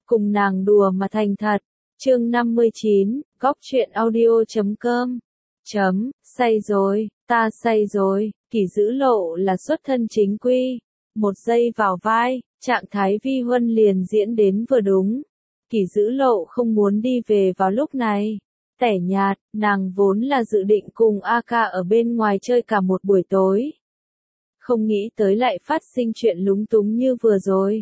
cùng nàng đùa mà thành thật. Chương 59, góc truyện audio.com. Say rồi, ta say rồi, Kỷ Dữ Lộ là xuất thân chính quy. Một giây vào vai, trạng thái vi huân liền diễn đến vừa đúng. Kỷ Dữ Lộ không muốn đi về vào lúc này. Tẻ nhạt, nàng vốn là dự định cùng A Ca ở bên ngoài chơi cả một buổi tối. Không nghĩ tới lại phát sinh chuyện lúng túng như vừa rồi.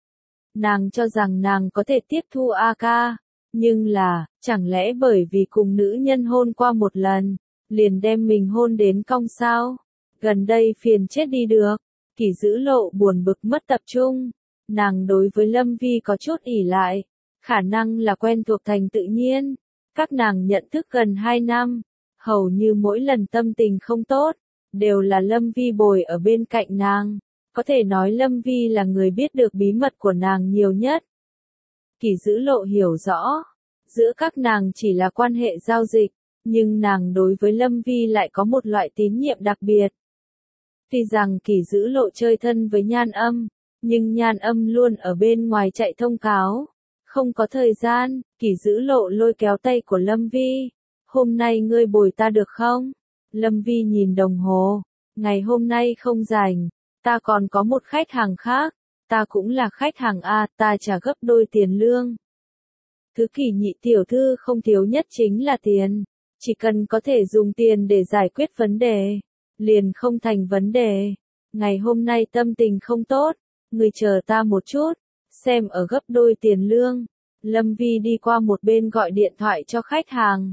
Nàng cho rằng nàng có thể tiếp thu A Ca, nhưng là, chẳng lẽ bởi vì cùng nữ nhân hôn qua một lần, liền đem mình hôn đến cong sao? Gần đây phiền chết đi được. Kỷ Dữ Lộ buồn bực mất tập trung. Nàng đối với Lâm Vi có chút ỷ lại, khả năng là quen thuộc thành tự nhiên. Các nàng nhận thức gần 2 năm, hầu như mỗi lần tâm tình không tốt, đều là Lâm Vi bồi ở bên cạnh nàng. Có thể nói Lâm Vi là người biết được bí mật của nàng nhiều nhất. Kỷ Dữ Lộ hiểu rõ, giữa các nàng chỉ là quan hệ giao dịch, nhưng nàng đối với Lâm Vi lại có một loại tín nhiệm đặc biệt. Tuy rằng Kỷ Dữ Lộ chơi thân với Nhan Âm, nhưng Nhan Âm luôn ở bên ngoài chạy thông cáo. Không có thời gian, Kỷ Dữ Lộ lôi kéo tay của Lâm Vi. Hôm nay ngươi bồi ta được không? Lâm Vi nhìn đồng hồ. Ngày hôm nay không rảnh. Ta còn có một khách hàng khác. Ta cũng là khách hàng A, ta trả gấp đôi tiền lương. Thứ Kỷ nhị tiểu thư không thiếu nhất chính là tiền. Chỉ cần có thể dùng tiền để giải quyết vấn đề, liền không thành vấn đề. Ngày hôm nay tâm tình không tốt. Ngươi chờ ta một chút. Xem ở gấp đôi tiền lương. Lâm Vi đi qua một bên gọi điện thoại cho khách hàng.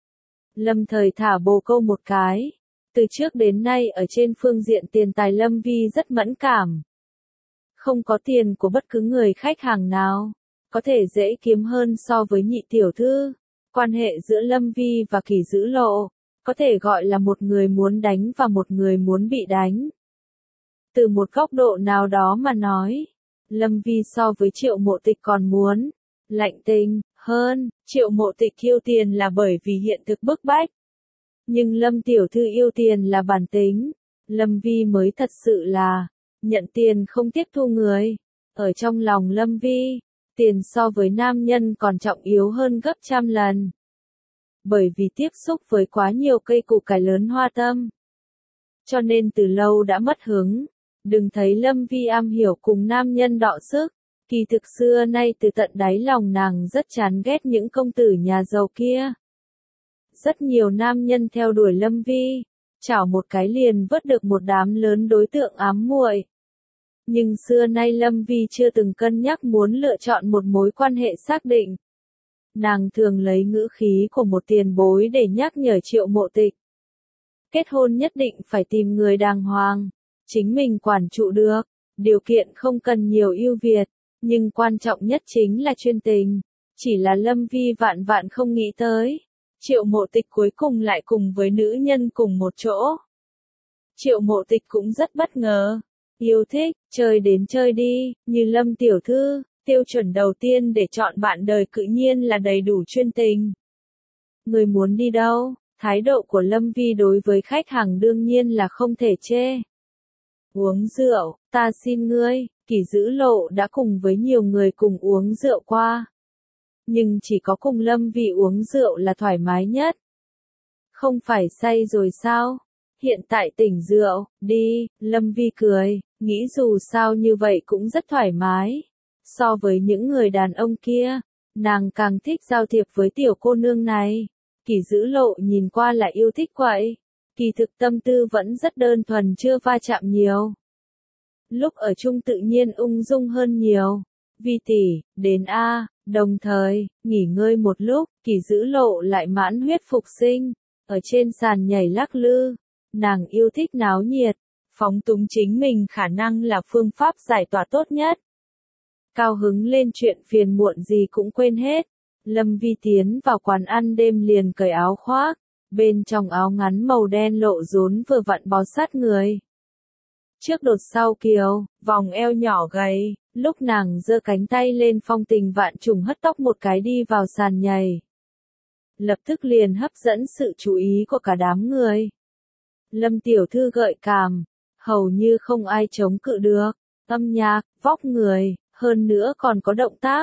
Lâm Thời thả bồ câu một cái. Từ trước đến nay ở trên phương diện tiền tài Lâm Vi rất mẫn cảm. Không có tiền của bất cứ người khách hàng nào có thể dễ kiếm hơn so với nhị tiểu thư. Quan hệ giữa Lâm Vi và Kỷ Dữ Lộ có thể gọi là một người muốn đánh và một người muốn bị đánh. Từ một góc độ nào đó mà nói, Lâm Vi so với Triệu Mộ Tịch còn muốn lạnh tình hơn. Triệu Mộ Tịch yêu tiền là bởi vì hiện thực bức bách, nhưng Lâm tiểu thư yêu tiền là bản tính. Lâm Vi mới thật sự là nhận tiền không tiếp thu người. Ở trong lòng Lâm Vi, tiền so với nam nhân còn trọng yếu hơn gấp trăm lần. Bởi vì tiếp xúc với quá nhiều cây củ cải lớn hoa tâm, cho nên từ lâu đã mất hứng. Đừng thấy Lâm Vi am hiểu cùng nam nhân đọ sức, kỳ thực xưa nay từ tận đáy lòng nàng rất chán ghét những công tử nhà giàu kia. Rất nhiều nam nhân theo đuổi Lâm Vi, chảo một cái liền vớt được một đám lớn đối tượng ám muội. Nhưng xưa nay Lâm Vi chưa từng cân nhắc muốn lựa chọn một mối quan hệ xác định. Nàng thường lấy ngữ khí của một tiền bối để nhắc nhở Triệu Mộ Tịch. Kết hôn nhất định phải tìm người đàng hoàng, chính mình quản trụ được, điều kiện không cần nhiều ưu việt, nhưng quan trọng nhất chính là chuyên tình. Chỉ là Lâm Vi vạn vạn không nghĩ tới, Triệu Mộ Tịch cuối cùng lại cùng với nữ nhân cùng một chỗ. Triệu Mộ Tịch cũng rất bất ngờ, yêu thích, chơi đến chơi đi, như Lâm tiểu thư, tiêu chuẩn đầu tiên để chọn bạn đời tự nhiên là đầy đủ chuyên tình. Người muốn đi đâu? Thái độ của Lâm Vi đối với khách hàng đương nhiên là không thể chê. Uống rượu, ta xin ngươi. Kỷ Dữ Lộ đã cùng với nhiều người cùng uống rượu qua. Nhưng chỉ có cùng Lâm Vi uống rượu là thoải mái nhất. Không phải say rồi sao? Hiện tại tỉnh rượu, đi. Lâm Vi cười, nghĩ dù sao như vậy cũng rất thoải mái. So với những người đàn ông kia, nàng càng thích giao thiệp với tiểu cô nương này. Kỷ Dữ Lộ nhìn qua là yêu thích quậy, kỳ thực tâm tư vẫn rất đơn thuần, chưa va chạm nhiều. Lúc ở chung tự nhiên ung dung hơn nhiều. Vi tỷ, đến A. Đồng thời, nghỉ ngơi một lúc, Kỷ Dữ Lộ lại mãn huyết phục sinh. Ở trên sàn nhảy lắc lư, nàng yêu thích náo nhiệt, phóng túng chính mình khả năng là phương pháp giải tỏa tốt nhất. Cao hứng lên chuyện phiền muộn gì cũng quên hết. Lâm Vi tiến vào quán ăn đêm liền cởi áo khoác, bên trong áo ngắn màu đen lộ rốn vừa vặn bó sát người. Trước đột sau kiều, vòng eo nhỏ gầy, lúc nàng giơ cánh tay lên phong tình vạn trùng hất tóc một cái đi vào sàn nhảy. Lập tức liền hấp dẫn sự chú ý của cả đám người. Lâm tiểu thư gợi cảm, hầu như không ai chống cự được, âm nhạc, vóc người, hơn nữa còn có động tác,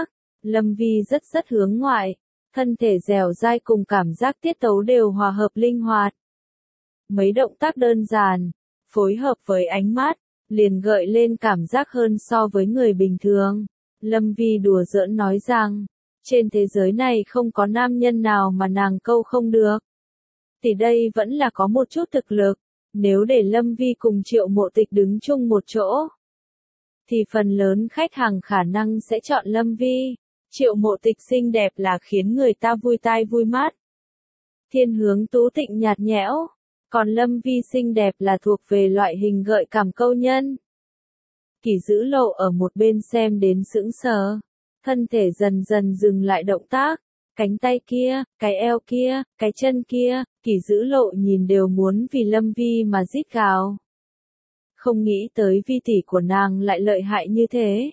Lâm Vi rất hướng ngoại, thân thể dẻo dai cùng cảm giác tiết tấu đều hòa hợp linh hoạt. Mấy động tác đơn giản, phối hợp với ánh mắt, liền gợi lên cảm giác hơn so với người bình thường. Lâm Vi đùa giỡn nói rằng, trên thế giới này không có nam nhân nào mà nàng câu không được. Thì đây vẫn là có một chút thực lực, nếu để Lâm Vi cùng Triệu Mộ Tịch đứng chung một chỗ, thì phần lớn khách hàng khả năng sẽ chọn Lâm Vi. Triệu Mộ Tịch xinh đẹp là khiến người ta vui tai vui mắt. Thiên hướng tú tịnh nhạt nhẽo, còn Lâm Vi xinh đẹp là thuộc về loại hình gợi cảm câu nhân. Kỷ Dữ Lộ ở một bên xem đến sững sờ, thân thể dần dần dừng lại động tác, cánh tay kia, cái eo kia, cái chân kia, Kỷ Dữ Lộ nhìn đều muốn vì Lâm Vi mà rít gào. Không nghĩ tới Vi tỷ của nàng lại lợi hại như thế.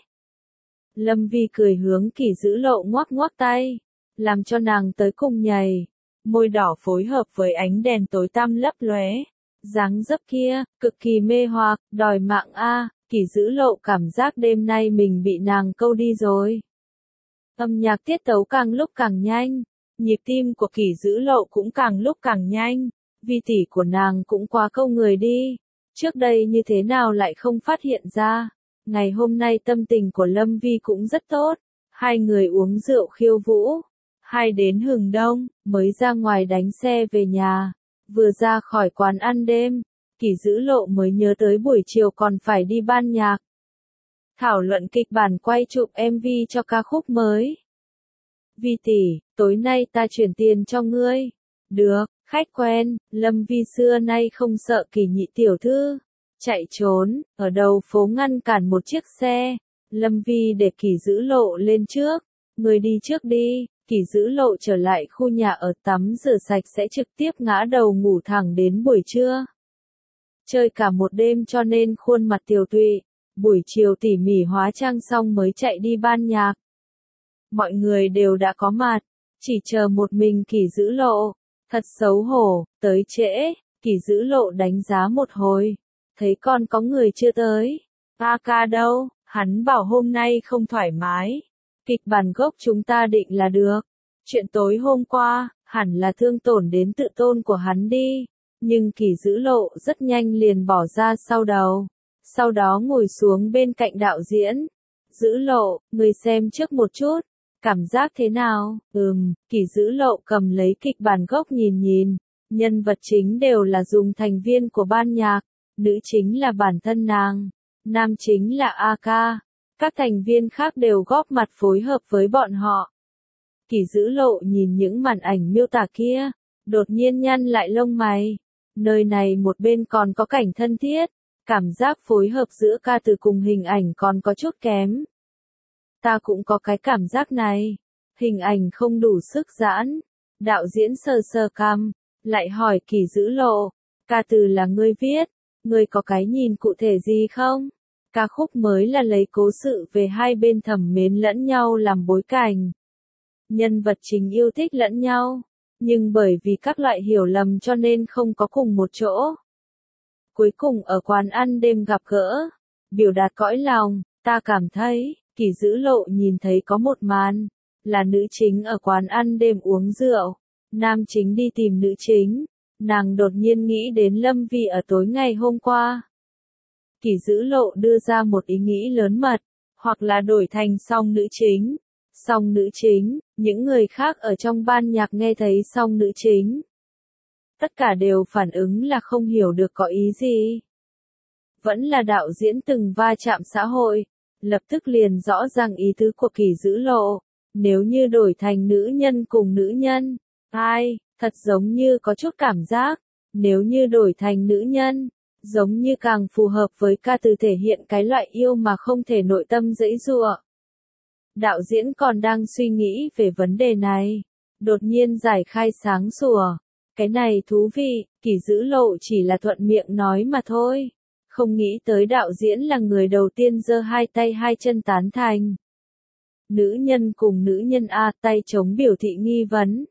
Lâm Vi cười hướng Kỷ Dữ Lộ ngoắc ngoắc tay, làm cho nàng tới cùng nhảy, môi đỏ phối hợp với ánh đèn tối tăm lấp lóe, dáng dấp kia, cực kỳ mê hoặc, đòi mạng a. Kỷ Dữ Lộ cảm giác đêm nay mình bị nàng câu đi rồi. Âm nhạc tiết tấu càng lúc càng nhanh, nhịp tim của Kỷ Dữ Lộ cũng càng lúc càng nhanh, Vi tỷ của nàng cũng quá câu người đi. Trước đây như thế nào lại không phát hiện ra. Ngày hôm nay tâm tình của Lâm Vi cũng rất tốt, hai người uống rượu khiêu vũ, hai đến hừng đông, mới ra ngoài đánh xe về nhà, vừa ra khỏi quán ăn đêm, Kỷ Dữ Lộ mới nhớ tới buổi chiều còn phải đi ban nhạc. Thảo luận kịch bản quay chụp MV cho ca khúc mới. Vi tỷ, tối nay ta chuyển tiền cho ngươi. Được, khách quen, Lâm Vi xưa nay không sợ Kỷ nhị tiểu thư chạy trốn, ở đầu phố ngăn cản một chiếc xe. Lâm Vi để Kỷ Dữ Lộ lên trước, người đi trước đi. Kỷ Dữ Lộ trở lại khu nhà ở tắm rửa sạch sẽ trực tiếp ngã đầu ngủ thẳng đến buổi trưa. Chơi cả một đêm cho nên khuôn mặt tiều tụy, buổi chiều tỉ mỉ hóa trang xong mới chạy đi ban nhạc. Mọi người đều đã có mặt, chỉ chờ một mình Kỷ Dữ Lộ, thật xấu hổ, tới trễ. Kỷ Dữ Lộ đánh giá một hồi, thấy con có người chưa tới. A ca đâu, hắn bảo hôm nay không thoải mái. Kịch bản gốc chúng ta định là được. Chuyện tối hôm qua, hẳn là thương tổn đến tự tôn của hắn đi. Nhưng Kỷ Dữ Lộ rất nhanh liền bỏ ra sau đầu. Sau đó ngồi xuống bên cạnh đạo diễn. Dữ Lộ, người xem trước một chút. Cảm giác thế nào? Kỷ Dữ Lộ cầm lấy kịch bản gốc nhìn. Nhân vật chính đều là dùng thành viên của ban nhạc. Nữ chính là bản thân nàng. Nam chính là A ca. Các thành viên khác đều góp mặt phối hợp với bọn họ. Kỷ Dữ Lộ nhìn những màn ảnh miêu tả kia, đột nhiên nhăn lại lông mày. Nơi này một bên còn có cảnh thân thiết, cảm giác phối hợp giữa ca từ cùng hình ảnh còn có chút kém. Ta cũng có cái cảm giác này, hình ảnh không đủ sức giãn. Đạo diễn sờ sờ cằm, lại hỏi Kỷ Dữ Lộ, ca từ là ngươi viết, ngươi có cái nhìn cụ thể gì không? Ca khúc mới là lấy cố sự về hai bên thầm mến lẫn nhau làm bối cảnh. Nhân vật chính yêu thích lẫn nhau, nhưng bởi vì các loại hiểu lầm cho nên không có cùng một chỗ. Cuối cùng ở quán ăn đêm gặp gỡ, biểu đạt cõi lòng, ta cảm thấy, Kỷ Dữ Lộ nhìn thấy có một màn, là nữ chính ở quán ăn đêm uống rượu, nam chính đi tìm nữ chính, nàng đột nhiên nghĩ đến Lâm Vi ở tối ngày hôm qua. Kỷ Dữ Lộ đưa ra một ý nghĩ lớn mật, hoặc là đổi thành song nữ chính. Song nữ chính, những người khác ở trong ban nhạc nghe thấy song nữ chính. Tất cả đều phản ứng là không hiểu được có ý gì. Vẫn là đạo diễn từng va chạm xã hội, lập tức liền rõ ràng ý tứ của Kỷ Dữ Lộ. Nếu như đổi thành nữ nhân cùng nữ nhân, thật giống như có chút cảm giác. Nếu như đổi thành nữ nhân, giống như càng phù hợp với ca từ thể hiện cái loại yêu mà không thể nội tâm giãy giụa. Đạo diễn còn đang suy nghĩ về vấn đề này, đột nhiên giải khai sáng sủa. Cái này thú vị, Kỷ Dữ Lộ chỉ là thuận miệng nói mà thôi. Không nghĩ tới đạo diễn là người đầu tiên giơ hai tay hai chân tán thành. Nữ nhân cùng nữ nhân A tay chống biểu thị nghi vấn.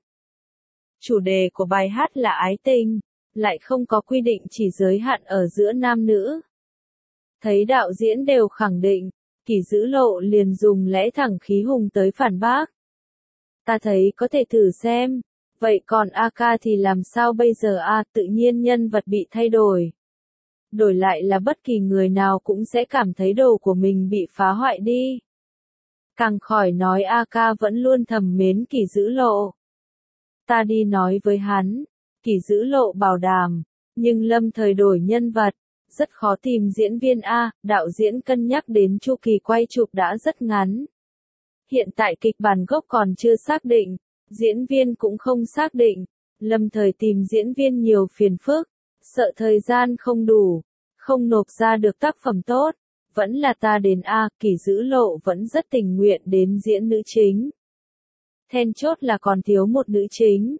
Chủ đề của bài hát là ái tình, lại không có quy định chỉ giới hạn ở giữa nam nữ. Thấy đạo diễn đều khẳng định, Kỷ Dữ Lộ liền dùng lẽ thẳng khí hùng tới phản bác. Ta thấy có thể thử xem. Vậy còn A ca thì làm sao bây giờ a? Tự nhiên nhân vật bị thay đổi. Đổi lại là bất kỳ người nào cũng sẽ cảm thấy đồ của mình bị phá hoại đi. Càng khỏi nói A ca vẫn luôn thầm mến Kỷ Dữ Lộ. Ta đi nói với hắn. Kỷ Dữ Lộ bảo đảm. Nhưng lâm thời đổi nhân vật. Rất khó tìm diễn viên A, đạo diễn cân nhắc đến chu kỳ quay chụp đã rất ngắn. Hiện tại kịch bản gốc còn chưa xác định, diễn viên cũng không xác định, lâm thời tìm diễn viên nhiều phiền phức, sợ thời gian không đủ, không nộp ra được tác phẩm tốt, vẫn là ta đến A, Kỷ Dữ Lộ vẫn rất tình nguyện đến diễn nữ chính. Then chốt là còn thiếu một nữ chính,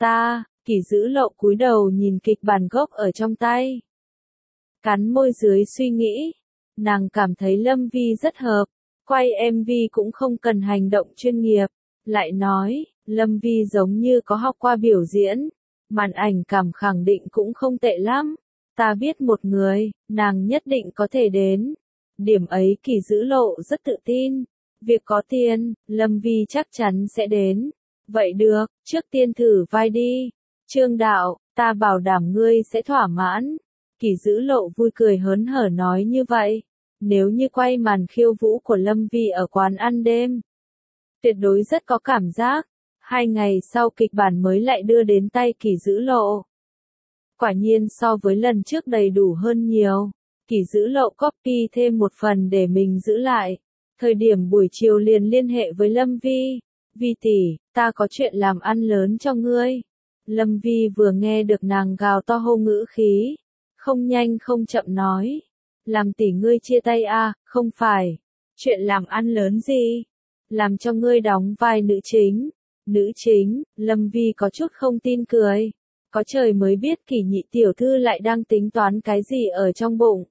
Kỷ Dữ Lộ cúi đầu nhìn kịch bản gốc ở trong tay. Cắn môi dưới suy nghĩ, nàng cảm thấy Lâm Vi rất hợp, quay MV cũng không cần hành động chuyên nghiệp, lại nói, Lâm Vi giống như có học qua biểu diễn, màn ảnh cảm khẳng định cũng không tệ lắm, ta biết một người, nàng nhất định có thể đến. Điểm ấy Kỷ Dữ Lộ rất tự tin, việc có tiền, Lâm Vi chắc chắn sẽ đến. Vậy được, trước tiên thử vai đi. Trương đạo, ta bảo đảm ngươi sẽ thỏa mãn. Kỷ Dữ Lộ vui cười hớn hở nói như vậy. Nếu như quay màn khiêu vũ của Lâm Vi ở quán ăn đêm, tuyệt đối rất có cảm giác. 2 ngày sau kịch bản mới lại đưa đến tay Kỷ Dữ Lộ. Quả nhiên so với lần trước đầy đủ hơn nhiều. Kỷ Dữ Lộ copy thêm một phần để mình giữ lại. Thời điểm buổi chiều liền liên hệ với Lâm Vi. Vi tỷ, ta có chuyện làm ăn lớn cho ngươi. Lâm Vi vừa nghe được nàng gào to hô ngữ khí. Không nhanh không chậm nói. Làm tỷ ngươi chia tay a? Không phải. Chuyện làm ăn lớn gì? Làm cho ngươi đóng vai nữ chính. Nữ chính, Lâm Vi có chút không tin cười. Có trời mới biết Kỷ nhị tiểu thư lại đang tính toán cái gì ở trong bụng.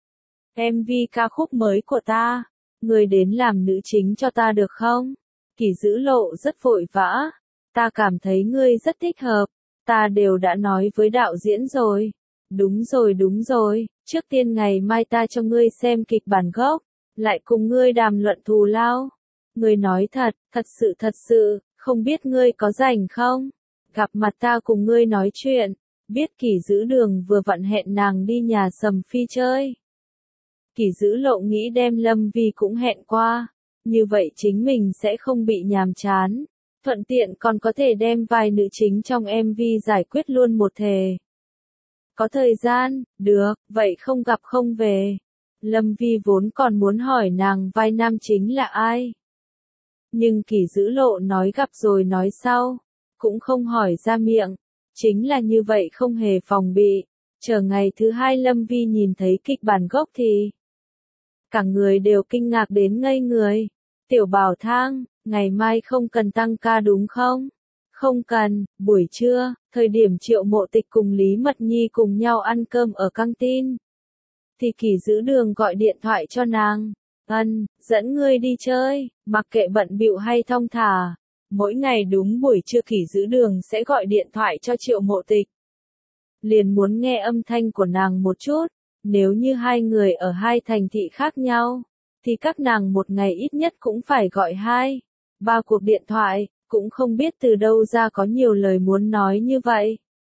MV ca khúc mới của ta. Ngươi đến làm nữ chính cho ta được không? Kỷ Dữ Lộ rất vội vã. Ta cảm thấy ngươi rất thích hợp. Ta đều đã nói với đạo diễn rồi. Đúng rồi, trước tiên ngày mai ta cho ngươi xem kịch bản gốc, lại cùng ngươi đàm luận thù lao. Ngươi nói thật sự, không biết ngươi có rảnh không? Gặp mặt ta cùng ngươi nói chuyện, biết Kỷ Dữ Đường vừa vặn hẹn nàng đi nhà Sầm Phi chơi. Kỷ Dữ Lộ nghĩ đem Lâm Vi cũng hẹn qua, như vậy chính mình sẽ không bị nhàm chán, thuận tiện còn có thể đem vai nữ chính trong MV giải quyết luôn một thể. Có thời gian, được, vậy không gặp không về. Lâm Vi vốn còn muốn hỏi nàng vai nam chính là ai. Nhưng Kỷ Dữ Lộ nói gặp rồi nói sau, cũng không hỏi ra miệng. Chính là như vậy không hề phòng bị. Chờ ngày thứ 2 Lâm Vi nhìn thấy kịch bản gốc thì cả người đều kinh ngạc đến ngây người. Tiểu Bảo Thang, ngày mai không cần tăng ca đúng không? Không cần, buổi trưa, thời điểm Triệu Mộ Tịch cùng Lý Mật Nhi cùng nhau ăn cơm ở căng tin. Thì Kỷ Dữ Đường gọi điện thoại cho nàng. Dẫn ngươi đi chơi, mặc kệ bận bịu hay thong thả. Mỗi ngày đúng buổi trưa Kỷ Dữ Đường sẽ gọi điện thoại cho Triệu Mộ Tịch. Liền muốn nghe âm thanh của nàng một chút. Nếu như hai người ở hai thành thị khác nhau, thì các nàng một ngày ít nhất cũng phải gọi 2-3 cuộc điện thoại. Cũng không biết từ đâu ra có nhiều lời muốn nói như vậy.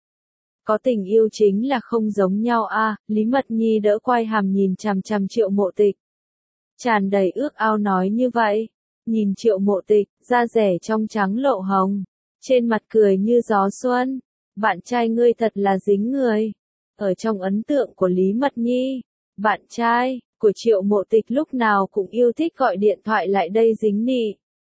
Có tình yêu chính là không giống nhau a. Lý Mật Nhi đỡ quay hàm nhìn chằm chằm Triệu Mộ Tịch. Tràn đầy ước ao nói như vậy. Nhìn Triệu Mộ Tịch, da rẻ trong trắng lộ hồng. Trên mặt cười như gió xuân. Bạn trai ngươi thật là dính người. Ở trong ấn tượng của Lý Mật Nhi, bạn trai của Triệu Mộ Tịch lúc nào cũng yêu thích gọi điện thoại lại đây dính nị.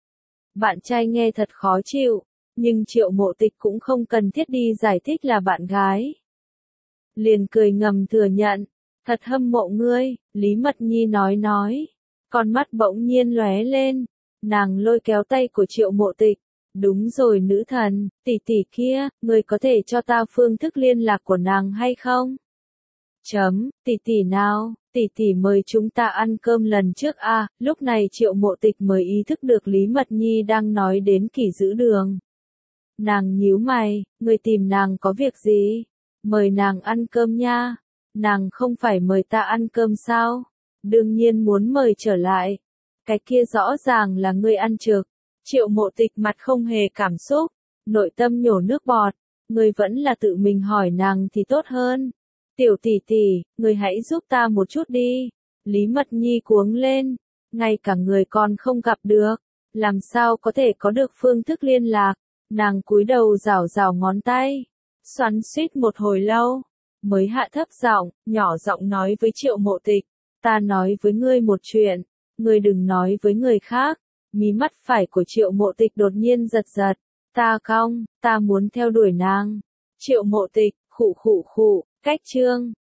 Bạn trai nghe thật khó chịu, nhưng Triệu Mộ Tịch cũng không cần thiết đi giải thích là bạn gái. Liền cười ngầm thừa nhận, thật hâm mộ ngươi, Lý Mật Nhi nói. Con mắt bỗng nhiên lóe lên, nàng lôi kéo tay của Triệu Mộ Tịch. Đúng rồi nữ thần, tỷ tỷ kia, ngươi có thể cho ta phương thức liên lạc của nàng hay không? Tỷ tỷ nào, tỷ tỷ mời chúng ta ăn cơm lần trước a. Lúc này Triệu Mộ Tịch mới ý thức được Lý Mật Nhi đang nói đến Kỷ Dữ Đường. Nàng nhíu mày, ngươi tìm nàng có việc gì? Mời nàng ăn cơm nha. Nàng không phải mời ta ăn cơm sao? Đương nhiên muốn mời trở lại. Cái kia rõ ràng là ngươi ăn trực. Triệu Mộ Tịch mặt không hề cảm xúc, nội tâm nhổ nước bọt, ngươi vẫn là tự mình hỏi nàng thì tốt hơn. Tiểu tỷ tỷ, ngươi hãy giúp ta một chút đi. Lý Mật Nhi cuống lên, ngay cả người còn không gặp được, làm sao có thể có được phương thức liên lạc. Nàng cúi đầu rảo rảo ngón tay, xoắn xuýt một hồi lâu, mới hạ thấp giọng, nhỏ giọng nói với Triệu Mộ Tịch, ta nói với ngươi một chuyện, ngươi đừng nói với người khác. Mí mắt phải của Triệu Mộ Tịch đột nhiên giật giật, ta không, ta muốn theo đuổi nàng. Triệu Mộ Tịch, khụ khụ khụ, cách chương.